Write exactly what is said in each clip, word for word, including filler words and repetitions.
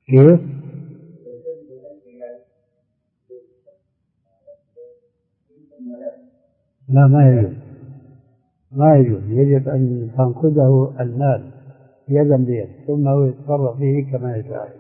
كيف؟ لا، ما يجوز، ما يجوز، يجب أن تنقذه المال يدا بيد ثم هو يتصرف فيه كما يشاء.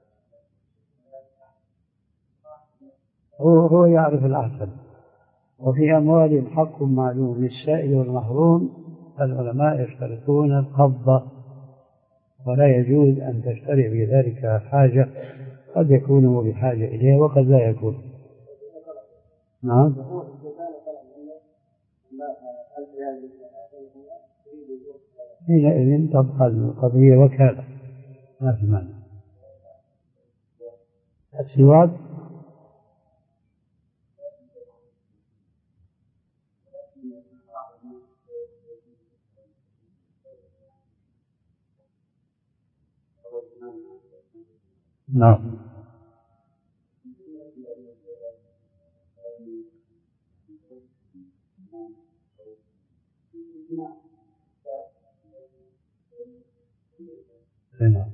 هو هو يعرف الأحسن. وفي أموالهم حق معلوم للسائل والمحروم. العلماء يشترطون القبضة، ولا يجوز أن تشتري في ذلك حاجة قد يكون هو بحاجة إليه وقد لا يكون. نعم. حينئذ تبقى القضية وكالة، ما في مانع. السواك نعم. نعم.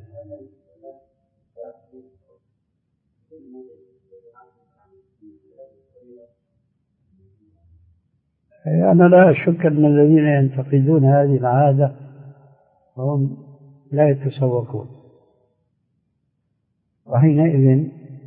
أنا لا أشك أن الذين ينتقدون هذه العادة هم لا يتسوقون، وحينئذ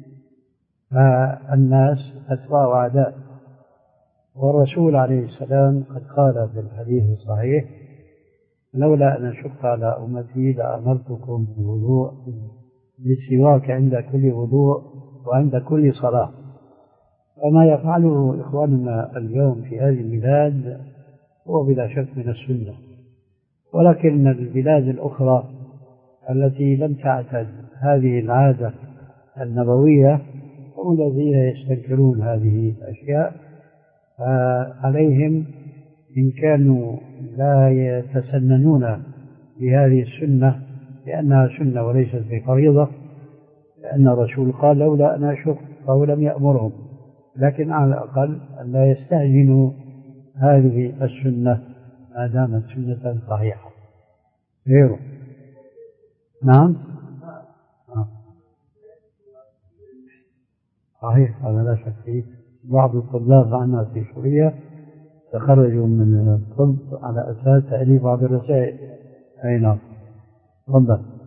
الناس أتباع عادات. والرسول عليه السلام قد قال في الحديث الصحيح: لولا أن أشق على أمتي لأمرتكم بالوضوء بالسواك عند كل وضوء وعند كل صلاة. وما يفعله إخواننا اليوم في هذه البلاد هو بلا شك من السنة، ولكن البلاد الأخرى التي لم تعتد هذه العادة النبوية هم الذين يستنكرون هذه الأشياء. فعليهم إن كانوا لا يتسننون بهذه السنة لأنها سنة وليست بفريضة، لأن الرسول قال: لولا أن أشق، فهو لم يأمرهم، لكن على الأقل أن لا يستهجنوا هذه السنة ما دامت سنة صحيحة. غيره. نعم. صحيح، هذا لا شك فيه. بعض الطلاب عنا في سوريا تخرجوا من الطب على أساس تأليف بعض الرسائل. أي نعم. تفضل.